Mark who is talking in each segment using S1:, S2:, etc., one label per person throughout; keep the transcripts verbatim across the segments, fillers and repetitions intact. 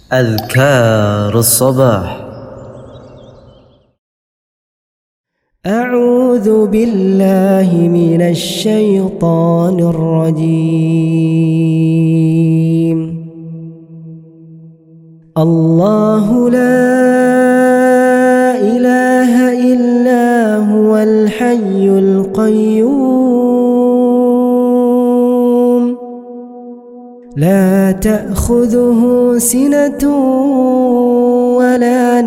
S1: أذكار الصباح.
S2: أعوذ بالله من الشيطان الرجيم. الله لا إله إلا هو الحي القيوم لا تأخذه سنة ولا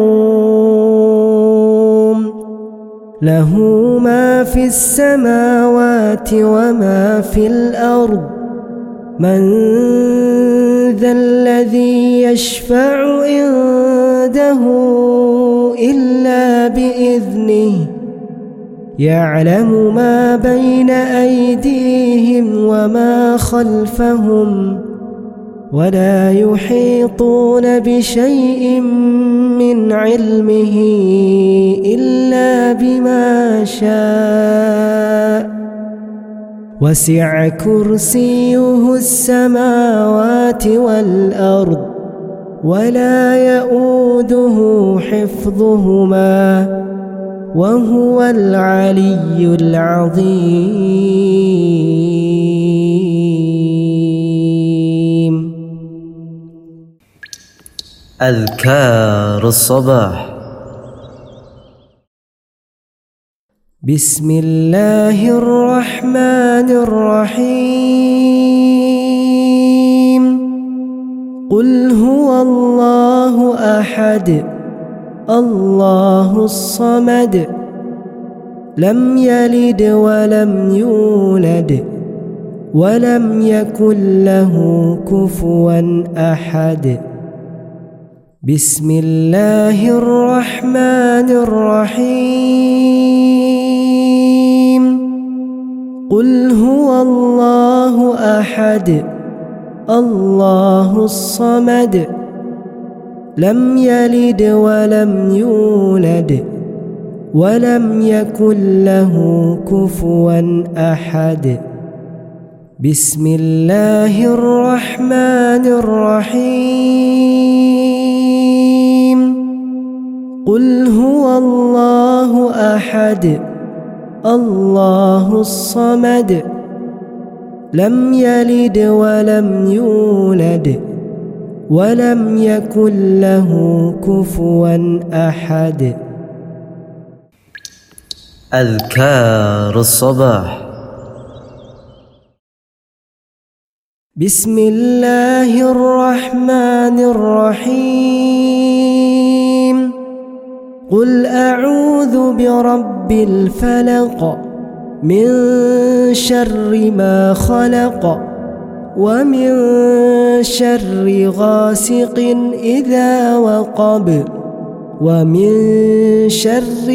S2: نوم له ما في السماوات وما في الأرض من ذا الذي يشفع عنده إلا بإذنه يعلم ما بين أيديهم وما خلفهم ولا يحيطون بشيء من علمه إلا بما شاء وسع كرسيه السماوات والأرض ولا يؤوده حفظهما وهو العلي العظيم.
S1: أذكار الصباح.
S2: بسم الله الرحمن الرحيم. قل هو الله أحد الله الصمد لم يلد ولم يولد ولم يكن له كفوا أحد. بسم الله الرحمن الرحيم. قل هو الله أحد الله الصمد لم يلد ولم يولد ولم يكن له كفوا أحد. بسم الله الرحمن الرحيم. قل هو الله أحد الله الصمد لم يلد ولم يولد ولم يكن له كفوا أحد.
S1: أذكار الصباح.
S2: بسم الله الرحمن الرحيم. قل أعوذ برب الفلق من شر ما خلق ومن شر غاسق إذا وقب ومن شر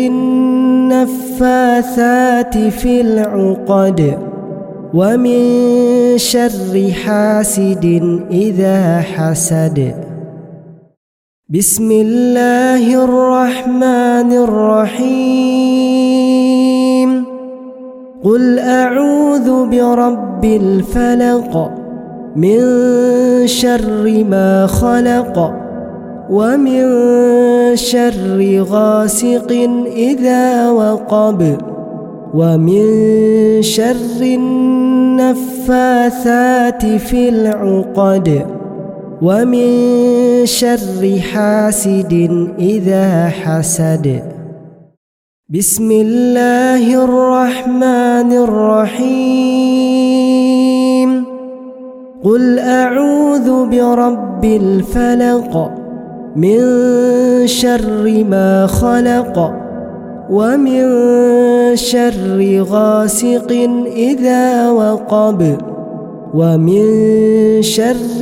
S2: النفاثات في العقد ومن شر حاسد إذا حسد. بسم الله الرحمن الرحيم. قل أعوذ برب الفلق من شر ما خلق ومن شر غاسق إذا وقب ومن شر النفاثات في العقد ومن شر حاسد إذا حسد. بسم الله الرحمن الرحيم. قل أعوذ برب الفلق من شر ما خلق ومن شر غاسق إذا وقب ومن شر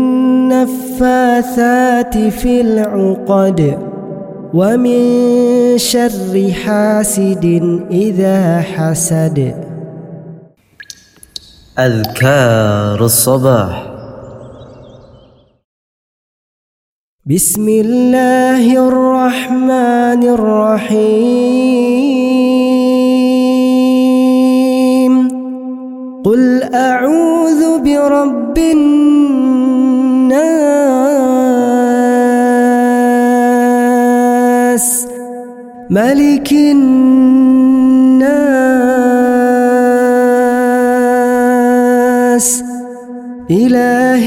S2: النفاثات في العقد ومن شر حاسد إذا حسد.
S1: أذكار الصباح.
S2: بسم الله الرحمن الرحيم. قل أعوذ برب الناس ملك الناس إله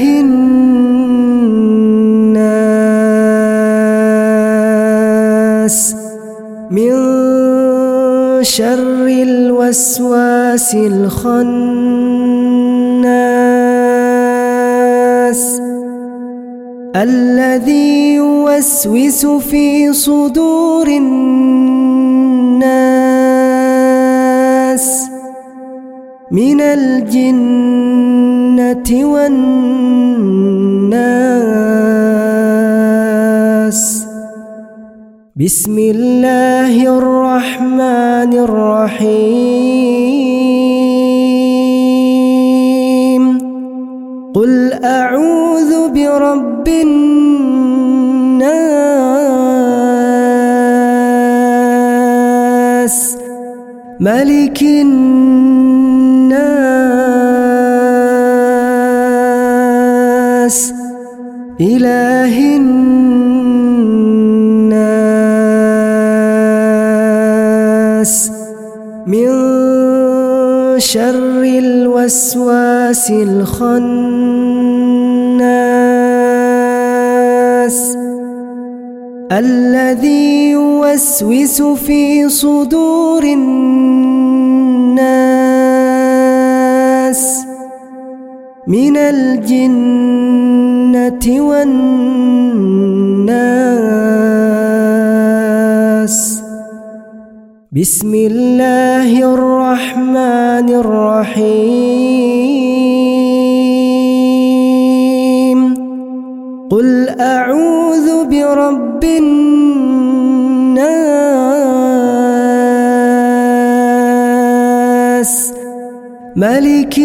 S2: الناس من شر الوسواس الخناس الذي يوسوس في صدور الناس من الجنة والناس. بسم الله الرحمن الرحيم. قل أعوذ برب الناس ملك الناس إله الناس من شر الوسواس الخناس الذي يوسوس في صدور الناس من الجنة والناس. بسم الله الرحمن الرحيم. قل أعوذ برب الناس ملك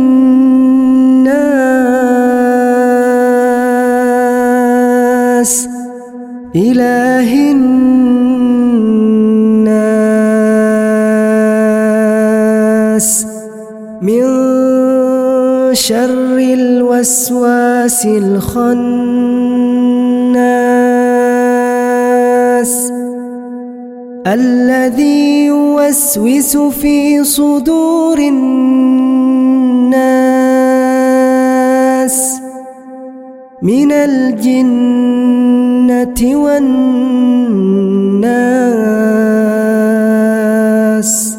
S2: الناس إله الناس من شر الوسواس الخناس الذي يوسوس في صدور الناس من الجنة والناس.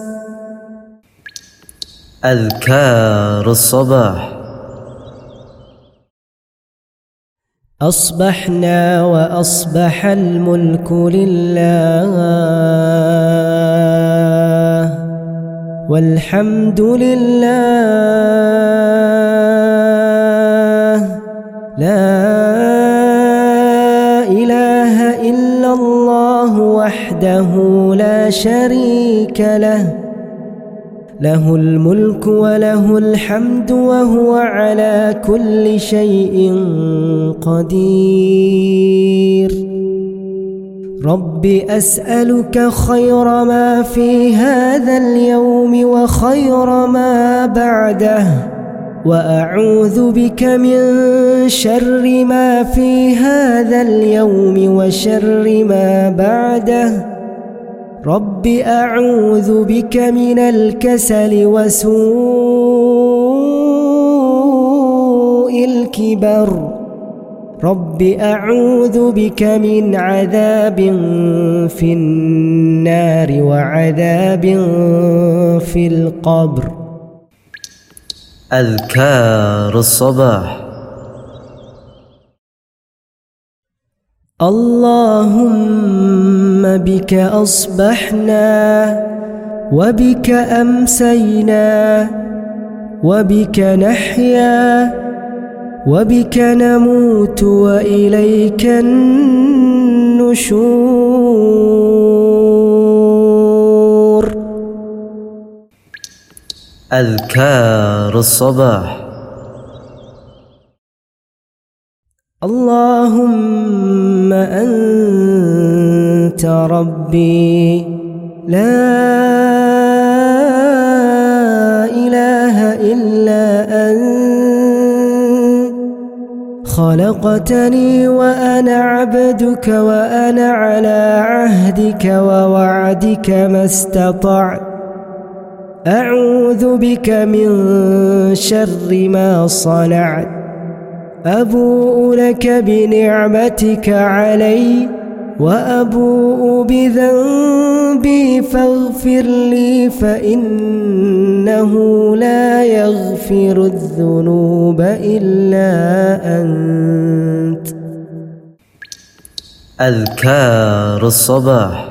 S1: أذكار الصباح.
S2: أصبحنا وأصبح الملك لله والحمد لله لا إله إلا الله وحده لا شريك له له الملك وله الحمد وهو على كل شيء قدير. رب أسألك خير ما في هذا اليوم وخير ما بعده وأعوذ بك من شر ما في هذا اليوم وشر ما بعده. رب أعوذ بك من الكسل وسوء الكبر. رب أعوذ بك من عذاب في النار وعذاب في القبر.
S1: أذكار الصباح.
S2: اللهم بك أصبحنا وبك أمسينا وبك نحيا وبك نموت وإليك النشور.
S1: أذكار الصباح.
S2: اللهم أنت ربي لا إله إلا أنت خلقتني وأنا عبدك وأنا على عهدك ووعدك ما استطعت أعوذ بك من شر ما صنعت أبوء لك بنعمتك علي وأبوء بذنبي فاغفر لي فإنه لا يغفر الذنوب إلا أنت.
S1: أذكار الصباح.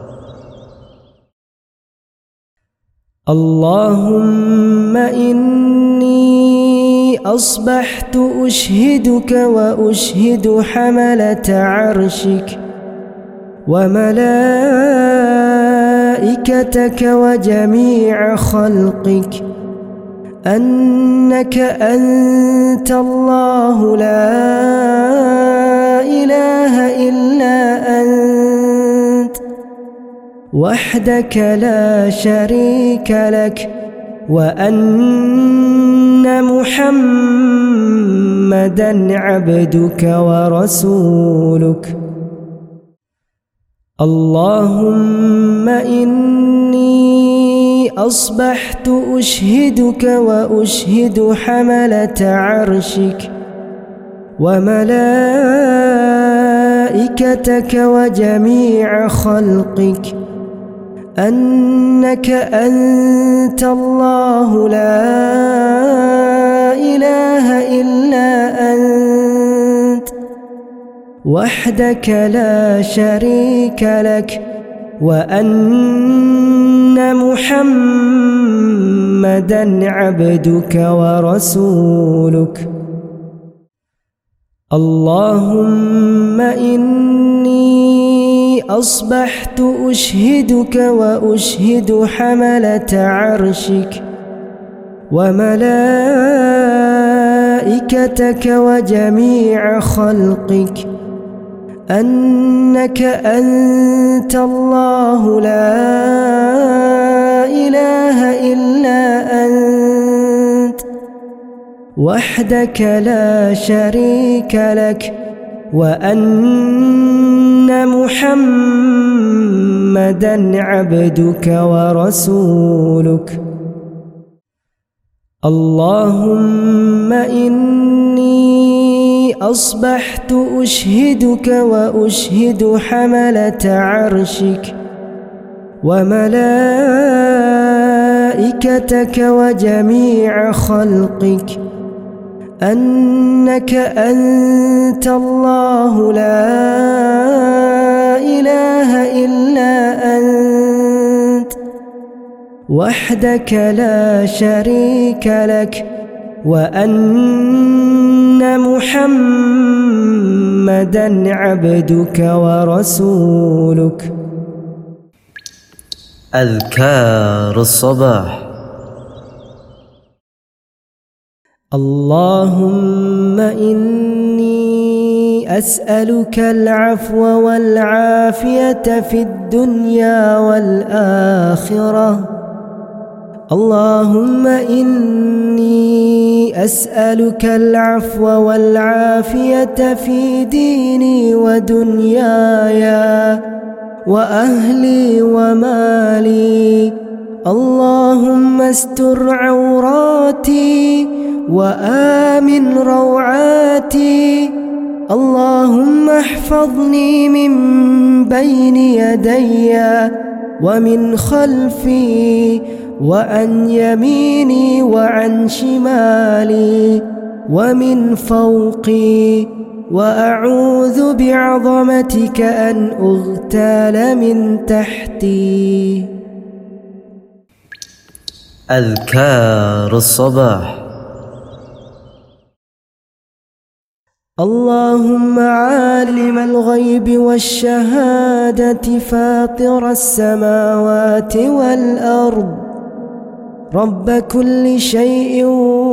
S2: اللهم إني أصبحت أشهدك وأشهد حملة عرشك وملائكتك وجميع خلقك أنك أنت الله لا إله إلا أنت وحدك لا شريك لك وأن محمدًا عبدك ورسولك. اللهم إني أصبحت أشهدك وأشهد حملة عرشك وملائكتك وجميع خلقك أنك أنت الله لا إله إلا أنت وحدك لا شريك لك وأن محمدًا عبدك ورسولك. اللهم إني أصبحت أشهدك وأشهد حملة عرشك وملائكتك وجميع خلقك أنك أنت الله لا إله إلا أنت وحدك لا شريك لك وأن محمدًا عبدك ورسولك. اللهم إني أصبحت أشهدك وأشهد حملة عرشك وملائكتك وجميع خلقك أنك أنت الله لا إله إلا أنت وحدك لا شريك لك وأن محمدًا عبدك ورسولك.
S1: أذكار الصباح.
S2: اللهم إني أسألك العفو والعافية في الدنيا والآخرة. اللهم إني أسألك العفو والعافية في ديني ودنياي وأهلي ومالي. اللهم استر عوراتي وآمن روعاتي. اللهم احفظني من بين يدي ومن خلفي وعن يميني وعن شمالي ومن فوقي وأعوذ بعظمتك أن أغتال من تحتي.
S1: أذكار الصباح.
S2: اللهم عالم الغيب والشهادة فاطر السماوات والأرض رب كل شيء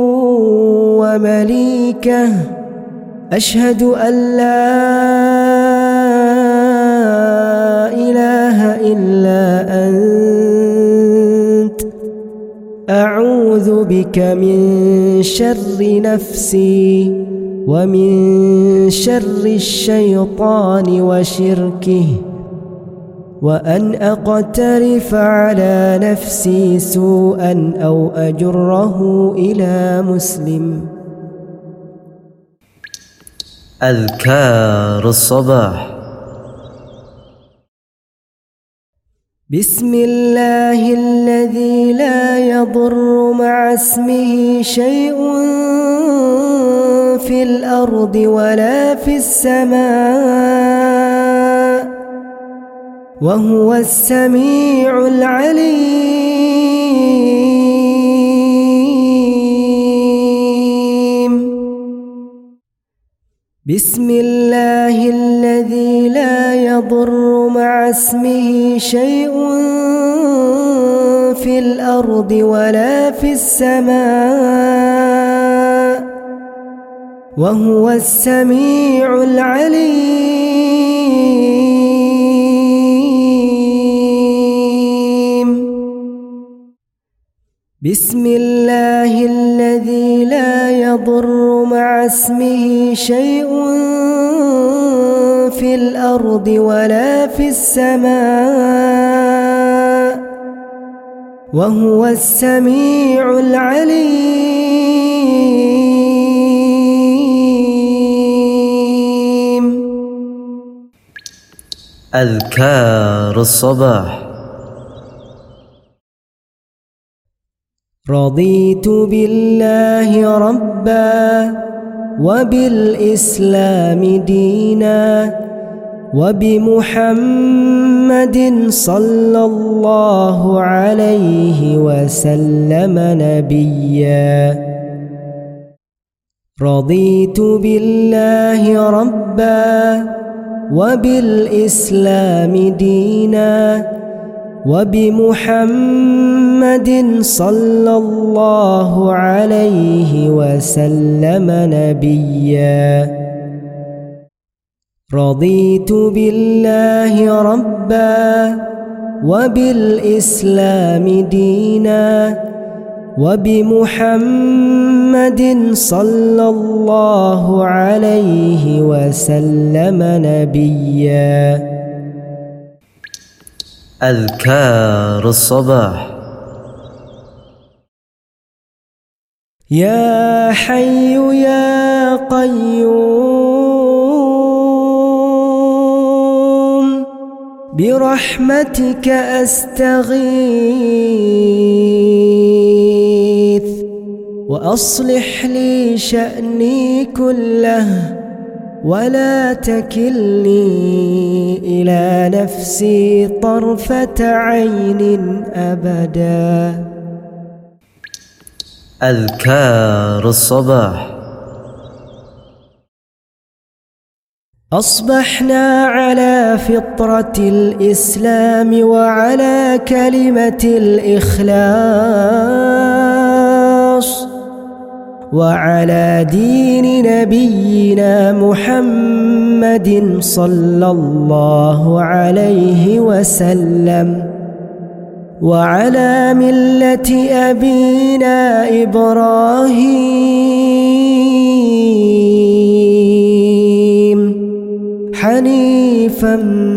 S2: ومليكه أشهد أن لا إله إلا أنت أعوذ بك من شر نفسي ومن شر الشيطان وشركه، وأن أقترف على نفسي سوءا أو أجره إلى مسلم.
S1: أذكار الصباح.
S2: بسم الله الذي لا يضر مع اسمه شيء في الأرض ولا في السماء، وهو السميع العليم. بسم الله الذي لا يضر مع اسمه شيء في الأرض ولا في السماء، وهو السميع العليم. بسم الله الذي لا يضر مع اسمه شيء في الأرض ولا في السماء، وهو السميع العليم.
S1: أذكار الصباح.
S2: رضيت بالله ربا وبالإسلام دينا وبمحمد صلى الله عليه وسلم نبيا. رضيت بالله ربا وبالإسلام دينا وبمحمد صلى الله عليه وسلم نبيا. رضيت بالله ربا وبالإسلام دينا وبمحمد صلى الله عليه وسلم نبيا.
S1: أذكار الصباح.
S2: يا حي يا قيوم برحمتك أستغيث، وأصلح لي شأني كله ولا تكلني إلى نفسي طرفة عين أبدا.
S1: أذكار الصباح.
S2: أصبحنا على فطرة الإسلام وعلى كلمة الإخلاص وعلى دين نبينا محمد صلى الله عليه وسلم وعلى ملة أبينا إبراهيم حنيفا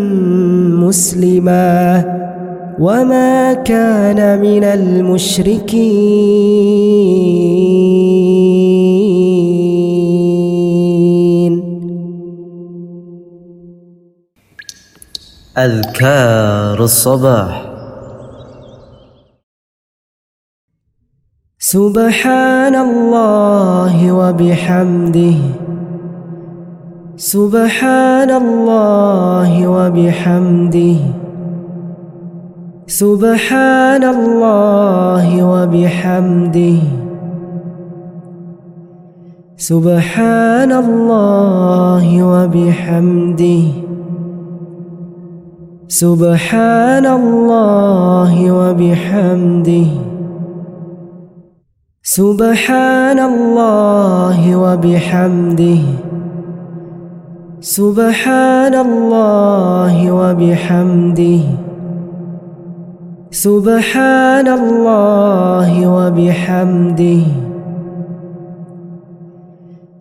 S2: مسلما وما كان من المشركين.
S1: أذكار الصباح.
S2: سبحان الله وبحمده، سبحان الله وبحمده، سبحان الله وبحمده، سبحان الله وبحمده، سبحان الله وبحمده، سبحان الله وبحمده، سبحان الله وبحمده، سبحان الله وبحمده،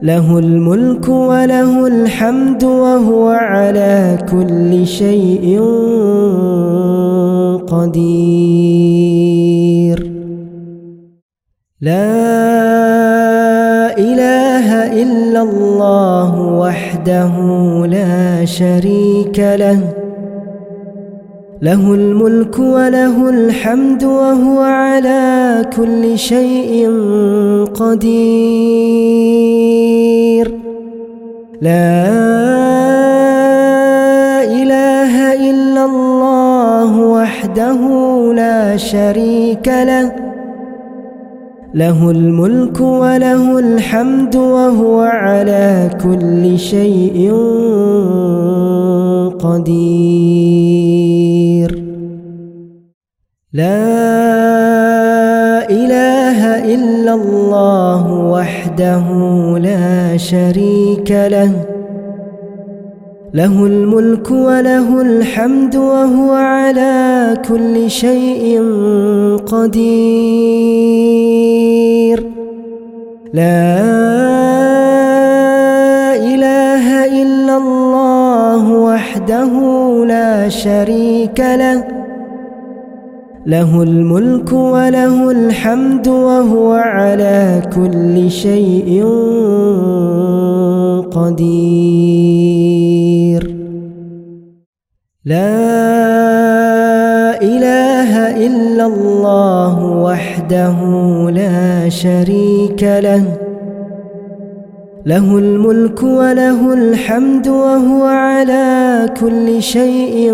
S2: له الملك وله الحمد وهو على كل شيء قدير. لا إله إلا الله وحده لا شريك له، له الملك وله الحمد وهو على كل شيء قدير. لا إله إلا الله وحده لا شريك له، له الملك وله الحمد وهو على كل شيء قدير. لا إله إلا الله وحده لا شريك له، له الملك وله الحمد وهو على كل شيء قدير. لا إله إلا الله وحده لا شريك له، له الملك وله الحمد وهو على كل شيء قدير. لا إله إلا الله وحده لا شريك له، له الملك وله الحمد وهو على كل شيء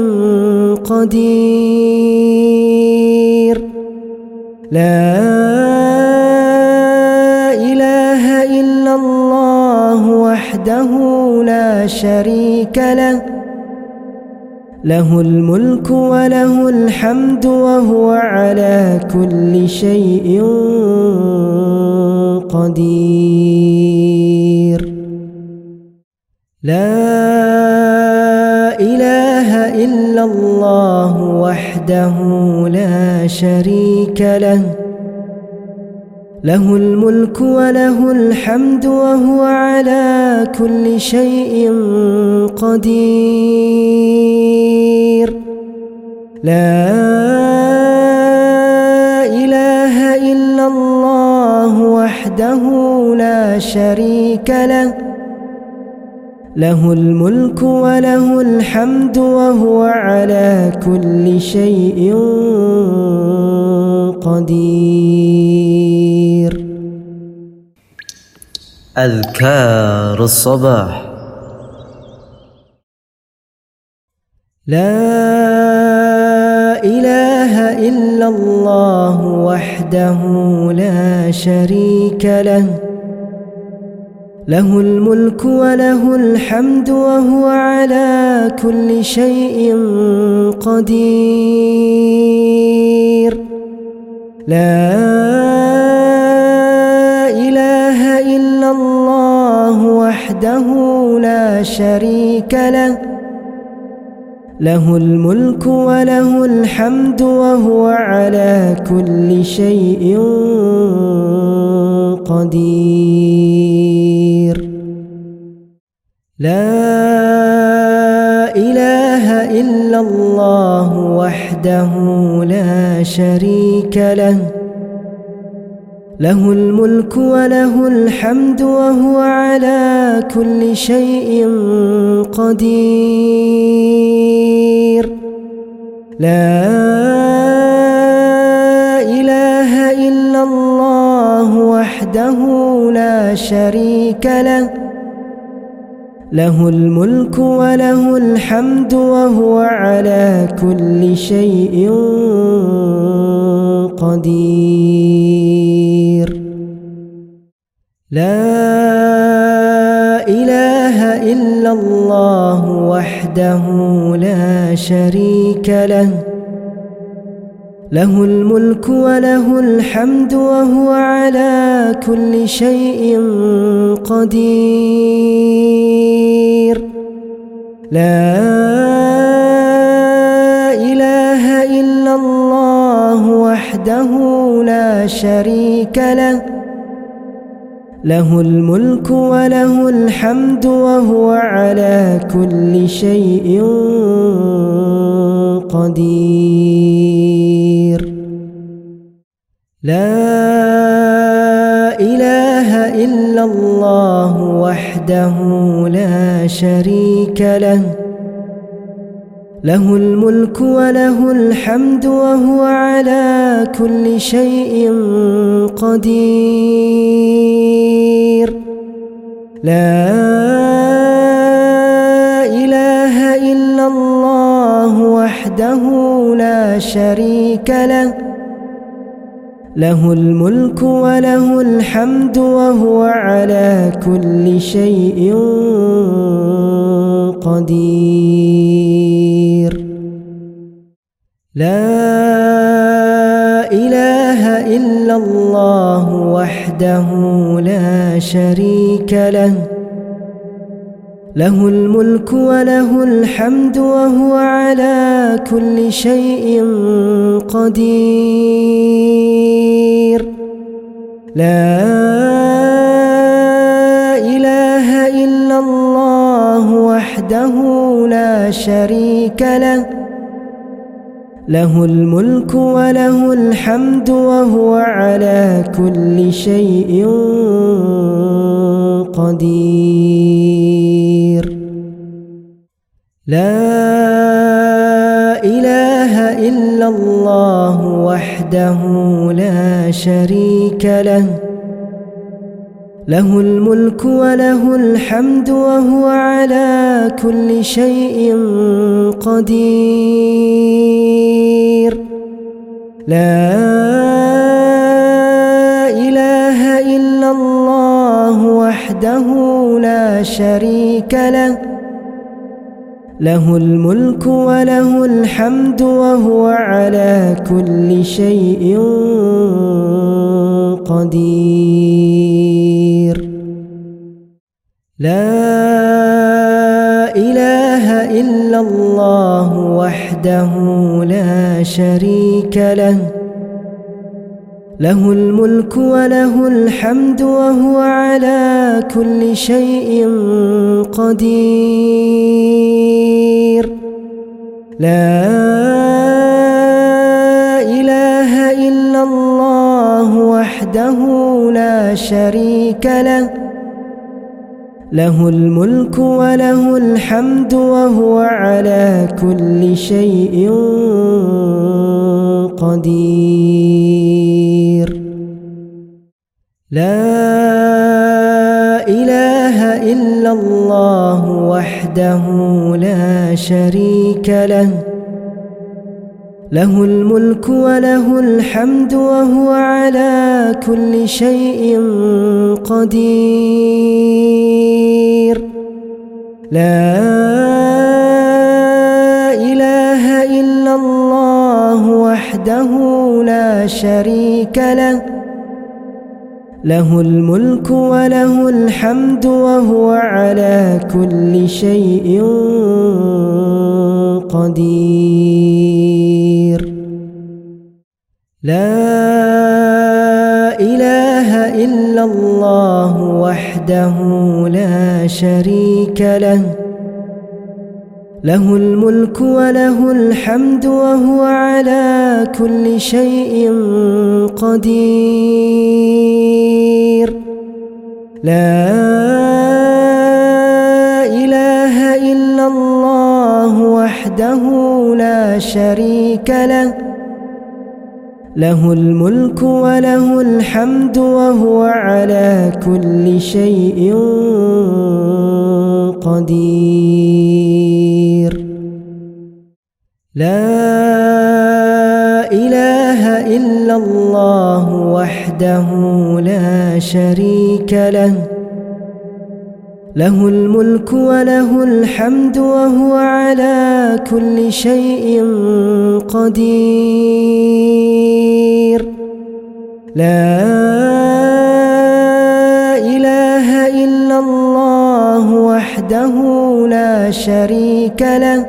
S2: قدير. لا إله إلا الله وحده لا شريك له، له الملك وله الحمد وهو على كل شيء قدير. لا إله إلا الله وحده لا شريك له، له الملك وله الحمد وهو على كل شيء قدير. لا إله إلا الله وحده لا شريك له، له الملك وله الحمد وهو على كل شيء قدير.
S1: أذكار الصباح.
S2: لا إله إلا الله وحده لا شريك له، له الملك وله الحمد وهو على كل شيء قدير. لا إله إلا الله وحده لا شريك له، له الملك وله الحمد وهو على كل شيء قدير. لا إله إلا الله وحده لا شريك له، له الملك وله الحمد وهو على كل شيء قدير. لا إله إلا الله وحده لا شريك له، له الملك وله الحمد وهو على كل شيء قدير. لا إله إلا الله وحده لا شريك له، له الملك وله الحمد وهو على كل شيء قدير. لا إله إلا الله وحده لا شريك له، له الملك وله الحمد وهو على كل شيء قدير. لا إله إلا الله وحده لا شريك له، له الملك وله الحمد وهو على كل شيء قدير. لا إله إلا الله وحده لا شريك له، له الملك وله الحمد وهو على كل شيء قدير. لا إله إلا الله وحده لا شريك له، له الملك وله الحمد وهو على كل شيء قدير. لا إله إلا الله وحده لا شريك له، له الملك وله الحمد وهو على كل شيء قدير. لا إله إلا الله وحده لا شريك له، له الملك وله الحمد وهو على كل شيء قدير. لا إله إلا الله وحده لا شريك له، له الملك وله الحمد وهو على كل شيء قدير. لا إله إلا الله وحده لا شريك له، له الملك وله الحمد وهو على كل شيء قدير. لا إله إلا الله وحده لا شريك له، له الملك وله الحمد وهو على كل شيء قدير. لا إله إلا الله وحده لا شريك له، له الملك وله الحمد وهو على كل شيء قدير. لا إله إلا الله وحده لا شريك له، له الملك وله الحمد وهو على كل شيء قدير. لا إله إلا الله وحده لا شريك له، له الملك وله الحمد وهو على كل شيء قدير. لا إله إلا الله وحده لا شريك له، له الملك وله الحمد وهو على كل شيء قدير. لا إله إلا الله وحده لا شريك له، له الملك وله الحمد وهو على كل شيء قدير. لا إله إلا الله وحده لا شريك له، له الملك وله الحمد وهو على كل شيء قدير. لا إله إلا الله وحده لا شريك له، له الملك وله الحمد وهو على كل شيء قدير. لا إله إلا الله وحده لا شريك له، له الملك وله الحمد وهو على كل شيء قدير. لا إله إلا الله وحده لا شريك له،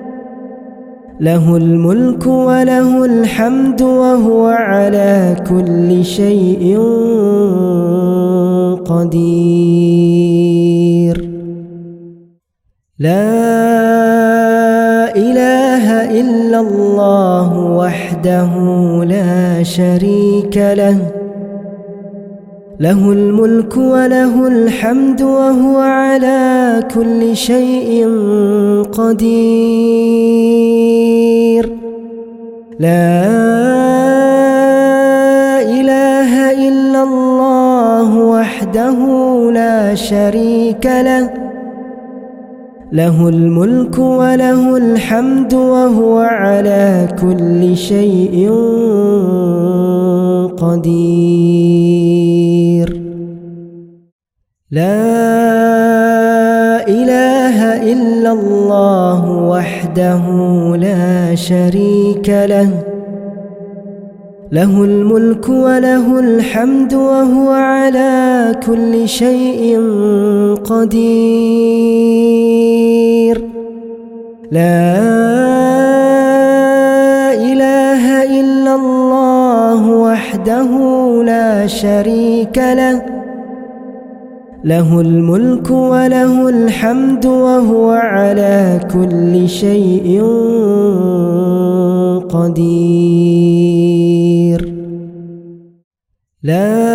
S2: له الملك وله الحمد وهو على كل شيء قدير. لا إله إلا الله وحده لا شريك له، له الملك وله الحمد وهو على كل شيء قدير. لا إله إلا الله وحده لا شريك له، له الملك وله الحمد وهو على كل شيء قدير. لا إله إلا الله وحده لا شريك له، له الملك وله الحمد وهو على كل شيء قدير. لا إله إلا الله وحده لا شريك له، له الملك وله الحمد وهو على كل شيء قدير. لا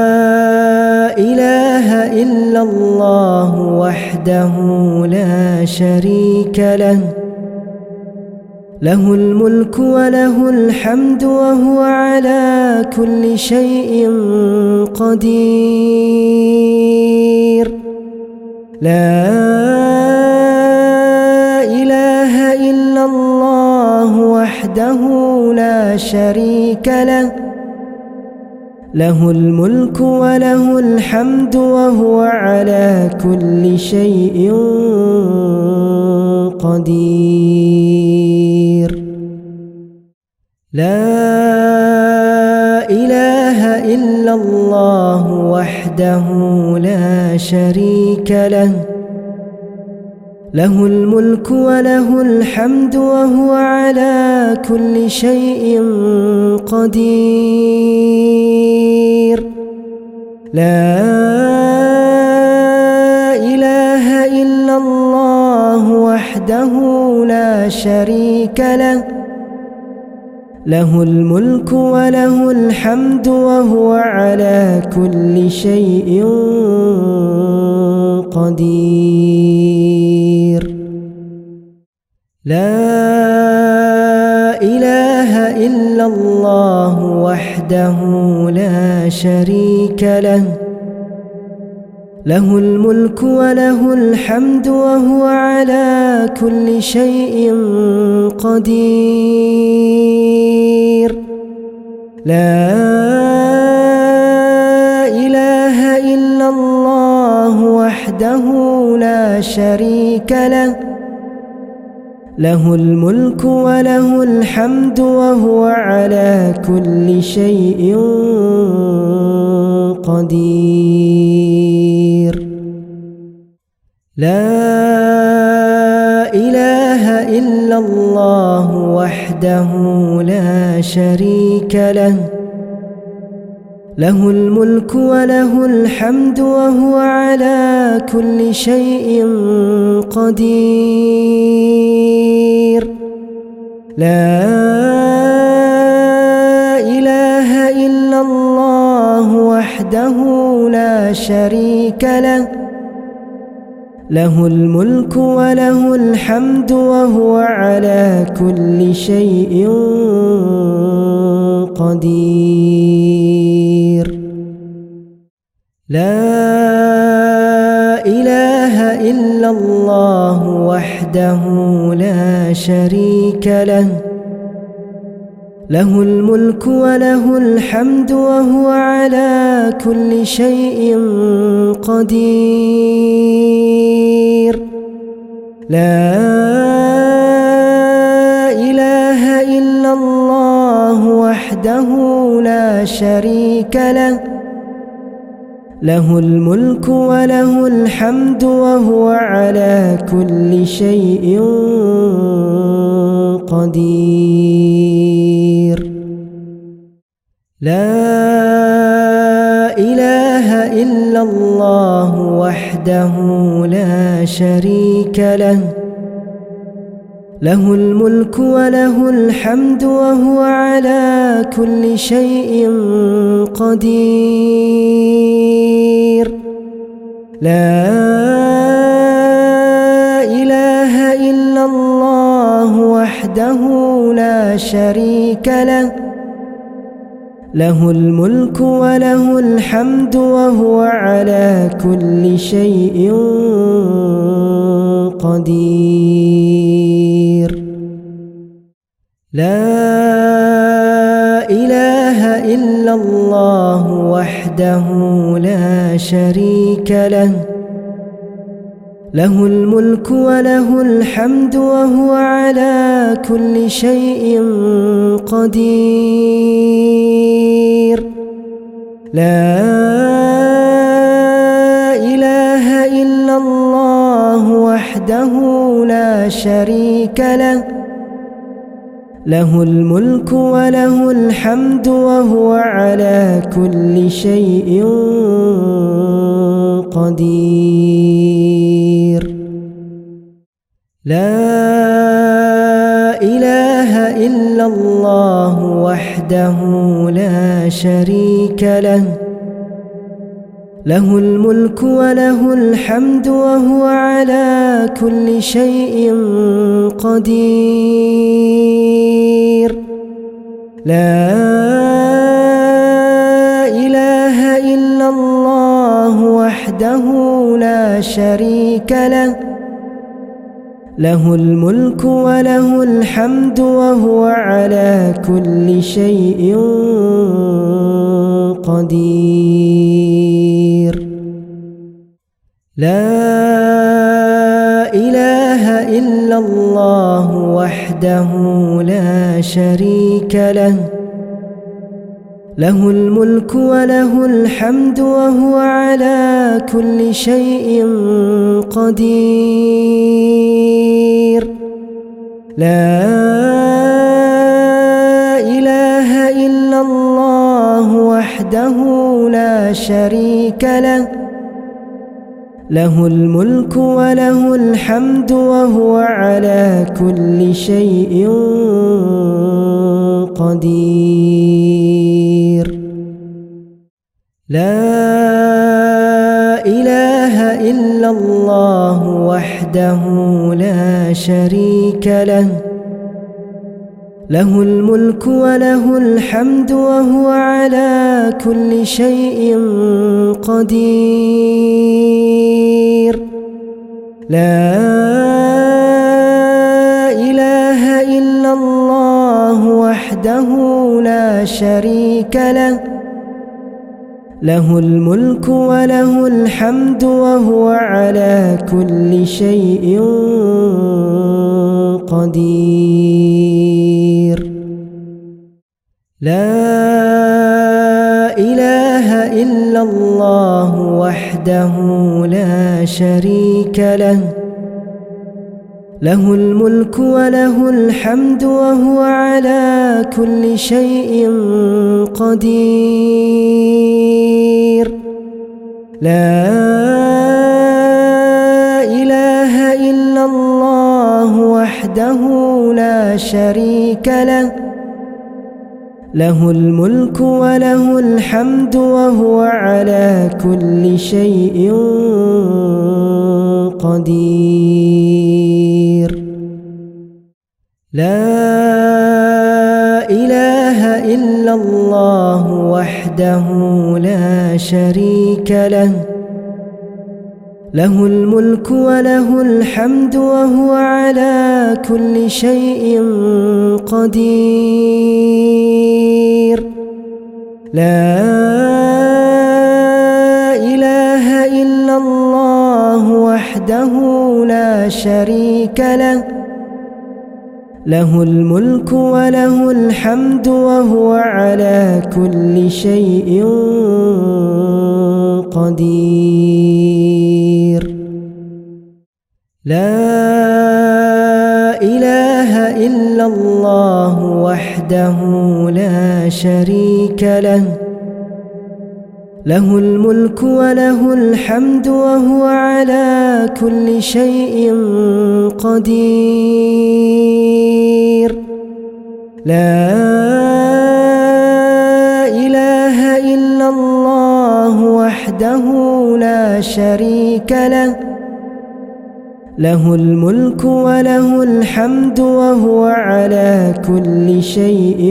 S2: إله إلا الله وحده لا شريك له، له الملك وله الحمد وهو على كل شيء قدير. لا إله إلا الله وحده لا شريك له، له الملك وله الحمد وهو على كل شيء قدير. لا إله إلا الله وحده لا شريك له، له الملك وله الحمد وهو على كل شيء قدير. لا إله إلا الله وحده لا شريك له، له الملك وله الحمد وهو على كل شيء قدير. لا إله إلا الله وحده لا شريك له، له الملك وله الحمد وهو على كل شيء قدير. لا إله إلا الله وحده لا شريك له، له الملك وله الحمد وهو على كل شيء قدير. لا إله إلا الله وحده لا شريك له، له الملك وله الحمد وهو على كل شيء قدير. لا إله إلا الله وحده لا شريك له، له الملك وله الحمد وهو على كل شيء قدير. لا إله إلا الله وحده لا شريك له، له الملك وله الحمد وهو على كل شيء قدير. لا إله إلا الله وحده لا شريك له، له الملك وله الحمد وهو على كل شيء قدير. لا إله إلا إلا الله وحده لا شريك له له الملك وله الحمد وهو على كل شيء قدير. لا إله إلا الله وحده لا شريك له له الملك وله الحمد وهو على كل شيء قدير. لا إله إلا الله وحده لا شريك له له الملك وله الحمد وهو على كل شيء قدير. لا إله إلا الله وحده لا شريك له له الملك وله الحمد وهو على كل شيء قدير. لا إله إلا الله وحده لا شريك له له الملك وله الحمد وهو على كل شيء قدير. لا إله إلا الله وحده لا شريك له له الملك وله الحمد وهو على كل شيء قدير. لا إله إلا الله وحده لا شريك له له الملك وله الحمد وهو على كل شيء قدير. لا إله إلا الله وحده لا شريك له له الملك وله الحمد وهو على كل شيء قدير. لا إله إلا الله وحده لا شريك له له الملك وله الحمد وهو على كل شيء قدير. لا إله إلا الله وحده لا شريك له له الملك وله الحمد وهو على كل شيء قدير. لا إله إلا الله وحده لا شريك له له الملك وله الحمد وهو على كل شيء قدير. لا إله إلا الله وحده لا شريك له له الملك وله الحمد وهو على كل شيء قدير. لا إله إلا الله وحده لا شريك له له الملك وله الحمد وهو على كل شيء قدير. لا إله إلا الله وحده لا شريك له له الملك وله الحمد وهو على كل شيء قدير. لا إله إلا الله وحده لا شريك له له الملك وله الحمد وهو على كل شيء قدير. لا إله إلا الله وحده لا شريك له، له الملك وله الحمد وهو على كل شيء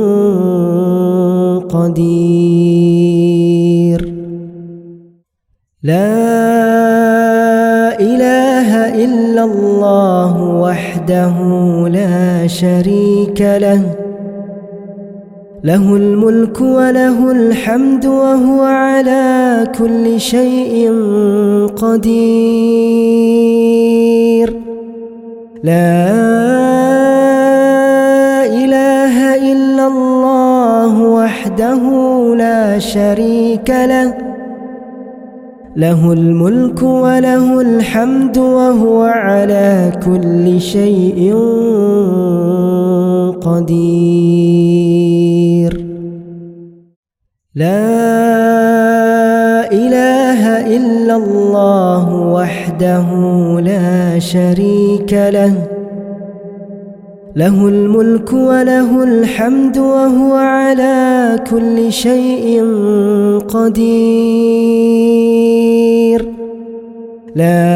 S2: قدير. لا إله إلا الله وحده لا شريك له، له الملك وله الحمد وهو على كل شيء قدير. لا إله إلا الله وحده لا شريك له، له الملك وله الحمد وهو على كل شيء قدير. لا إله إلا الله وحده لا شريك له، له الملك وله الحمد وهو على كل شيء قدير. لا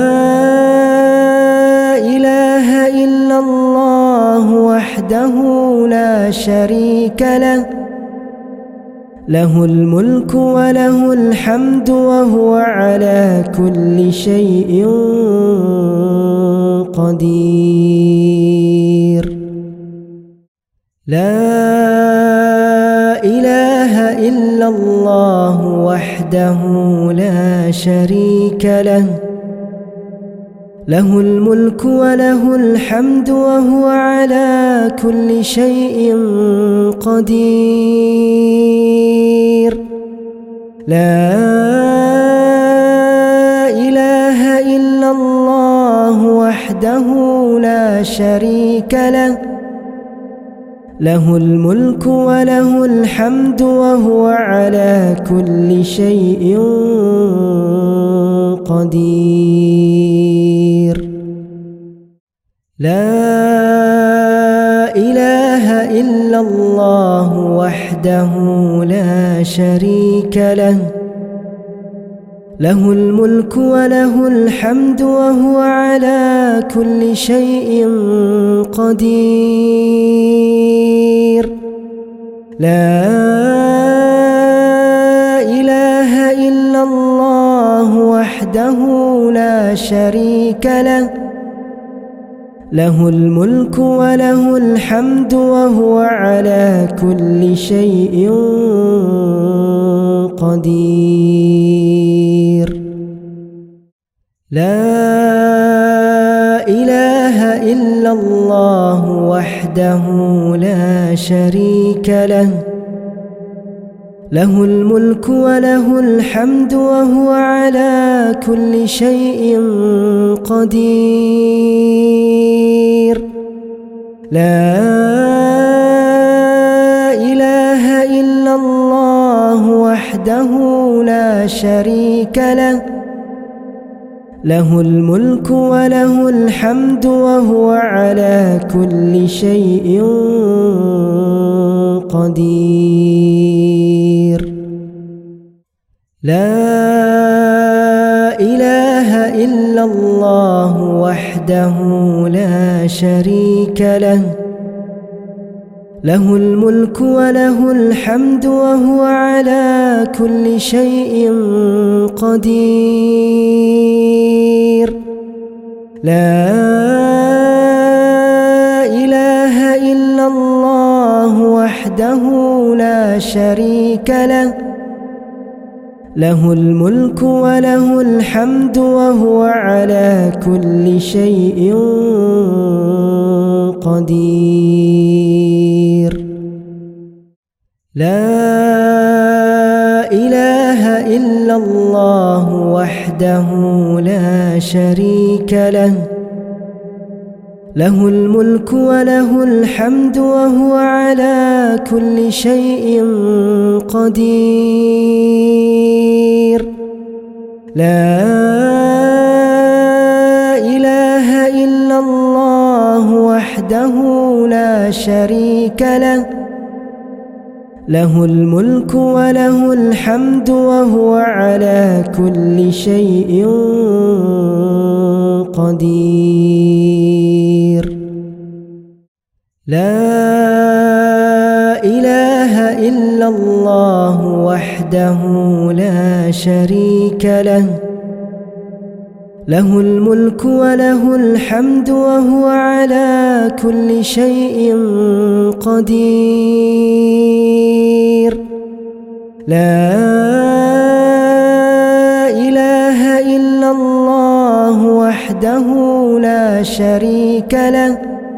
S2: إله إلا الله وحده لا شريك له، له الملك وله الحمد وهو على كل شيء قدير. لا إله إلا الله وحده لا شريك له، له الملك وله الحمد وهو على كل شيء قدير. لا إله إلا الله وحده لا شريك له، له الملك وله الحمد وهو على كل شيء قدير. لا إله إلا الله وحده لا شريك له، له الملك وله الحمد وهو على كل شيء قدير. لا إله إلا الله وحده لا شريك له، له الملك وله الحمد وهو على كل شيء قدير. لا إله إلا الله وحده لا شريك له، له الملك وله الحمد وهو على كل شيء قدير. لا إله إلا الله وحده لا شريك له، له الملك وله الحمد وهو على كل شيء قدير. لا إله إلا الله وحده لا شريك له، له الملك وله الحمد وهو على كل شيء قدير. لا إله إلا الله وحده لا شريك له، له الملك وله الحمد وهو على كل شيء قدير. لا إله إلا الله وحده لا شريك له، له الملك وله الحمد وهو على كل شيء قدير. لا إله إلا الله وحده لا شريك له، له الملك وله الحمد وهو على كل شيء قدير. لا إله إلا الله وحده لا شريك له، له الملك وله الحمد وهو على كل شيء قدير. لا إله إلا الله وحده لا شريك له،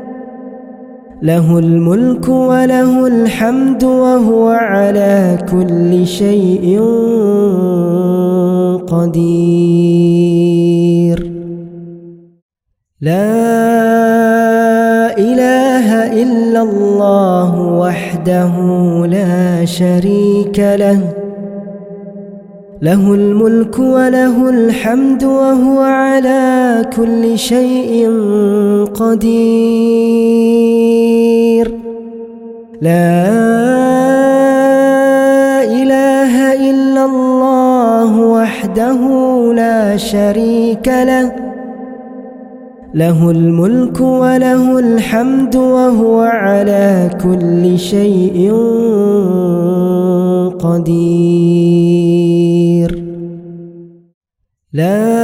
S2: له الملك وله الحمد وهو على كل شيء قدير. لا إله إلا الله وحده لا شريك له، له الملك وله الحمد وهو على كل شيء قدير. لا إله إلا الله وحده لا شريك له، له الملك وله الحمد وهو على كل شيء قدير. لا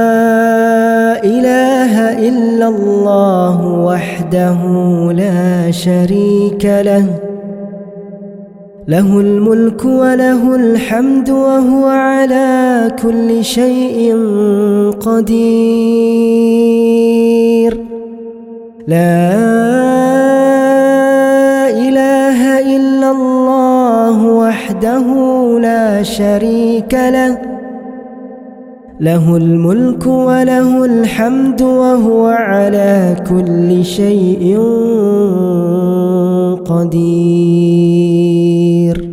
S2: إله إلا الله وحده لا شريك له، له الملك وله الحمد وهو على كل شيء قدير. لا إله إلا الله وحده لا شريك له، له الملك وله الحمد وهو على كل شيء قدير.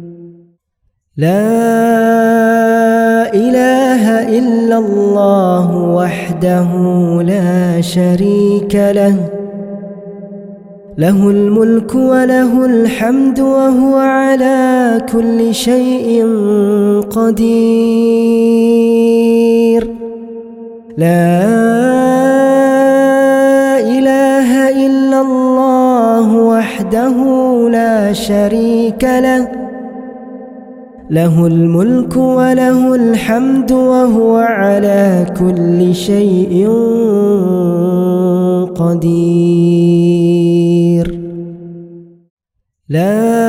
S2: لا إله إلا الله وحده لا شريك له، له الملك وله الحمد وهو على كل شيء قدير. لا إله إلا الله وحده لا شريك له، له الملك وله الحمد وهو على كل شيء قدير. لا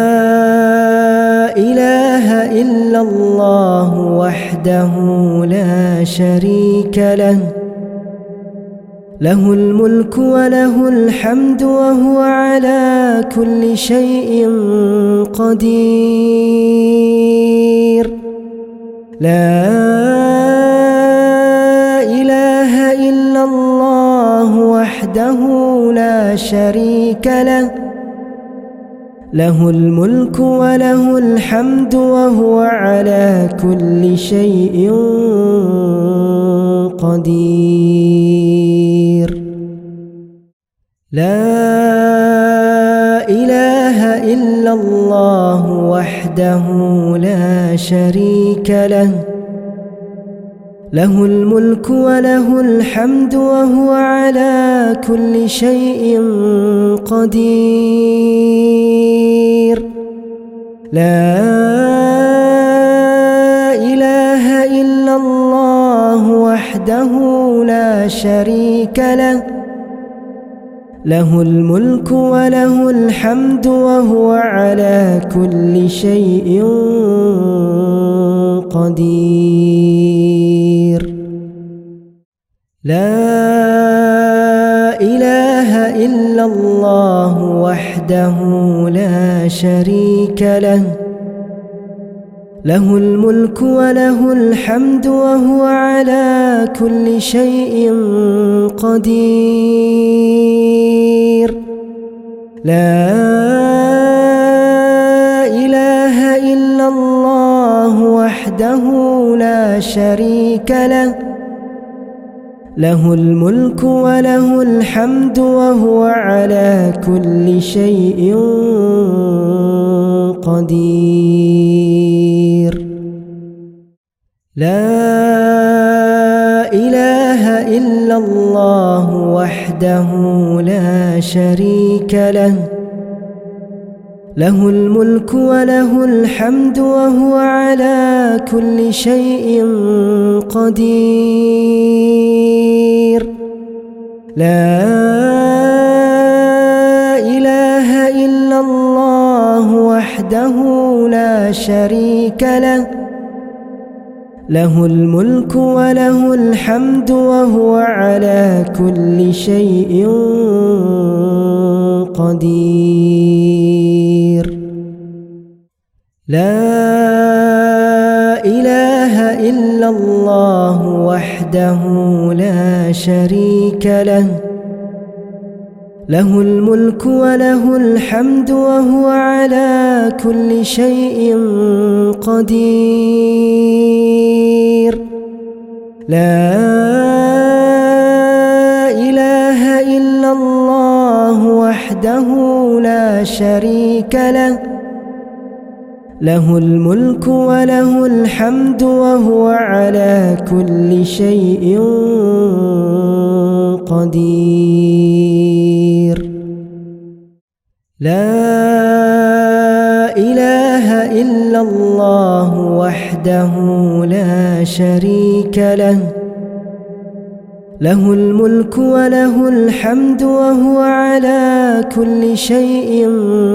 S2: إله إلا الله وحده لا شريك له، له الملك وله الحمد وهو على كل شيء قدير. لا إله إلا الله وحده لا شريك له، له الملك وله الحمد وهو على كل شيء قدير. لا إله إلا الله وحده لا شريك له، له الملك وله الحمد وهو على كل شيء قدير. لا إله إلا الله وحده لا شريك له، له الملك وله الحمد وهو على كل شيء قدير. لا إله إلا الله وحده لا شريك له، له الملك وله الحمد وهو على كل شيء قدير. لا إله إلا الله وحده لا شريك له، له الملك وله الحمد وهو على كل شيء قدير. لا إله إلا الله وحده لا شريك له، له الملك وله الحمد وهو على كل شيء قدير. لا إله إلا الله وحده لا شريك له، له الملك وله الحمد وهو على كل شيء قدير. لا إله إلا الله وحده لا شريك له، له الملك وله الحمد وهو على كل شيء قدير. لا إله إلا الله وحده لا شريك له، له الملك وله الحمد وهو على كل شيء قدير. لا إله إلا الله وحده لا شريك له، له الملك وله الحمد وهو على كل شيء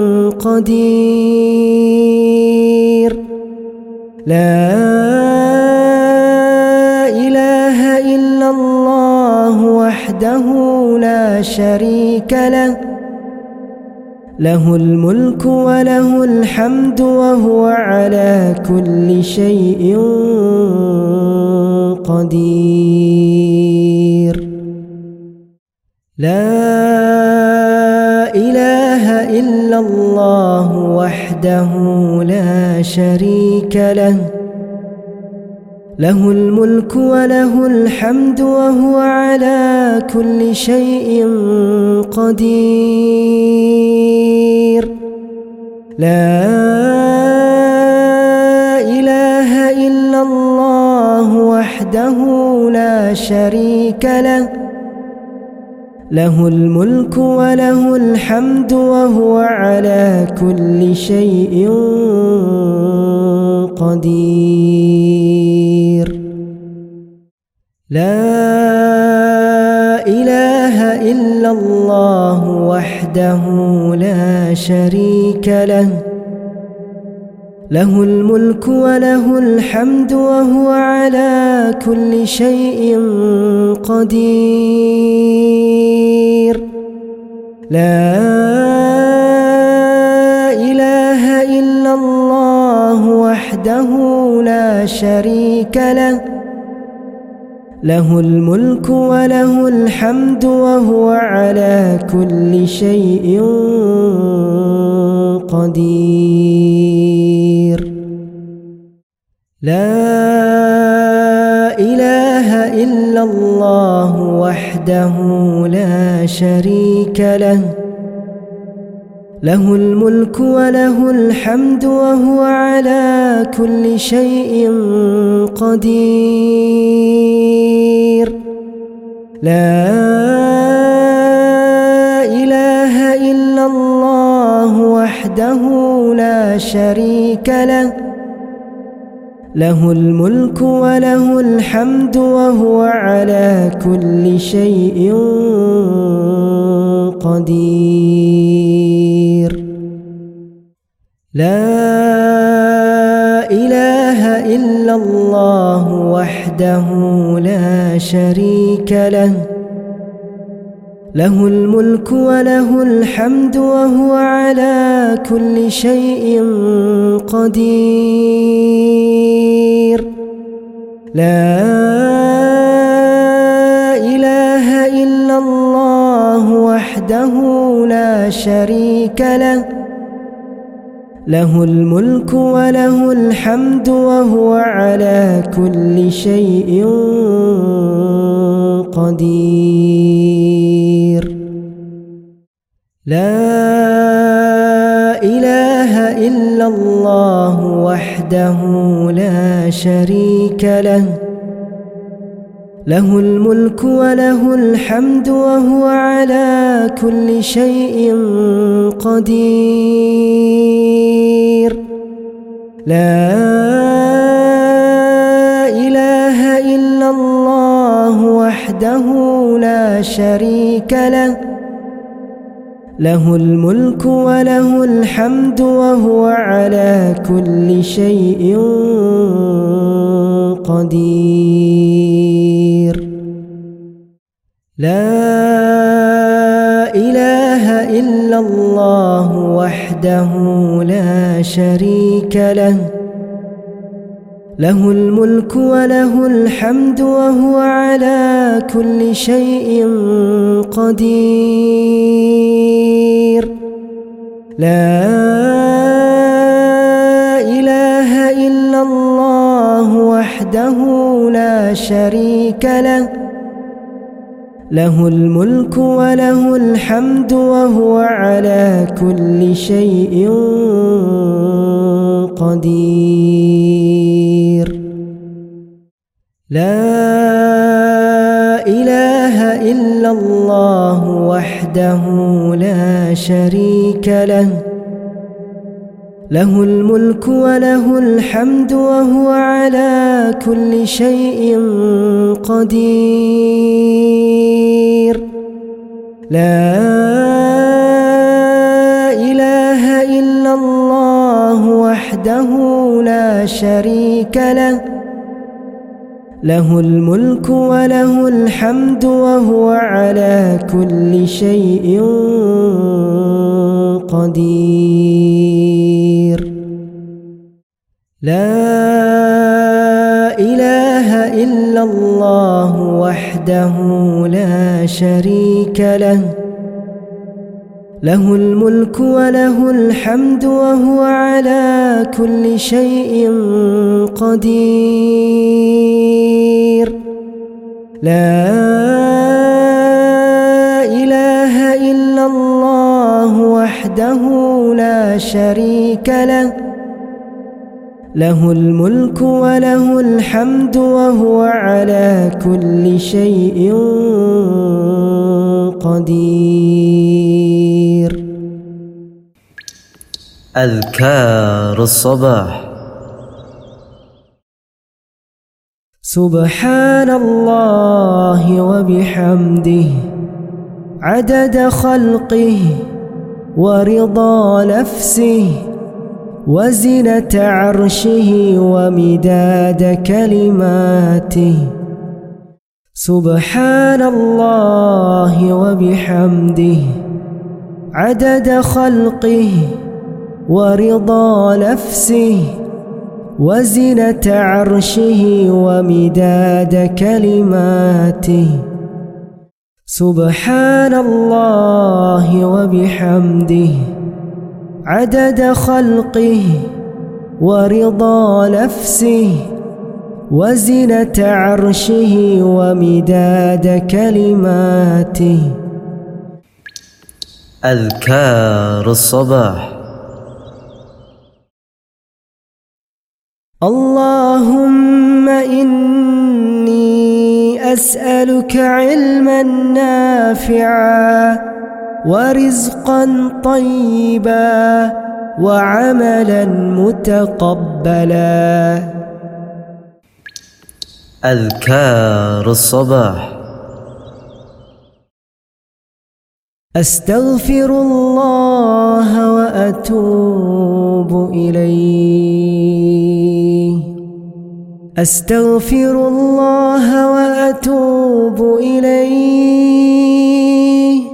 S2: قدير. لا إله إلا الله وحده لا شريك له، له الملك وله الحمد وهو على كل شيء قدير. لا إله إلا الله وحده لا شريك له، له الملك وله الحمد وهو على كل شيء قدير. لا إله إلا الله وحده لا شريك له، له الملك وله الحمد وهو على كل شيء قدير. لا إله إلا الله وحده لا شريك له، له الملك وله الحمد وهو على كل شيء قدير. لا إله إلا الله وحده لا شريك له، له الملك وله الحمد وهو على كل شيء قدير. لا إله إلا الله وحده لا شريك له، له الملك وله الحمد وهو على كل شيء قدير. لا إله إلا الله وحده لا شريك له، له الملك وله الحمد وهو على كل شيء قدير. لا إله إلا الله وحده لا شريك له، له الملك وله الحمد وهو على كل شيء قدير. لا إله إلا الله وحده لا شريك له، له الملك وله الحمد وهو على كل شيء قدير. لا إله إلا الله وحده لا شريك له، له الملك وله الحمد وهو على كل شيء قدير. لا إله إلا الله وحده لا شريك له، له الملك وله الحمد وهو على كل شيء قدير. لا إله إلا الله وحده لا شريك له، له الملك وله الحمد وهو على كل شيء قدير. لا إله إلا الله وحده لا شريك له، له الملك وله الحمد وهو على كل شيء قدير. لا إله إلا الله وحده لا شريك له، له الملك وله الحمد وهو على كل شيء قدير. لا إله إلا الله وحده لا شريك له، له الملك وله الحمد وهو على كل شيء قدير. لا إله إلا الله وحده لا شريك له، له الملك وله الحمد وهو على كل شيء قدير. لا إله إلا الله وحده لا شريك له، له الملك وله الحمد وهو على كل شيء قدير.
S1: أذكار الصباح.
S2: سبحان الله وبحمده عدد خلقه ورضا نفسه وزنة عرشه ومداد كلماته. سبحان الله وبحمده عدد خلقه ورضا نفسه وزنة عرشه ومداد كلماته. سبحان الله وبحمده عدد خلقه ورضا نفسه وزنة عرشه ومداد كلماته.
S1: أذكار الصباح.
S2: اللهم إني أسألك علما نافعا ورزقا طيبا وعملا متقبلا.
S1: أذكار الصباح.
S2: أستغفر الله وأتوب إليه. أستغفر الله وأتوب إليه.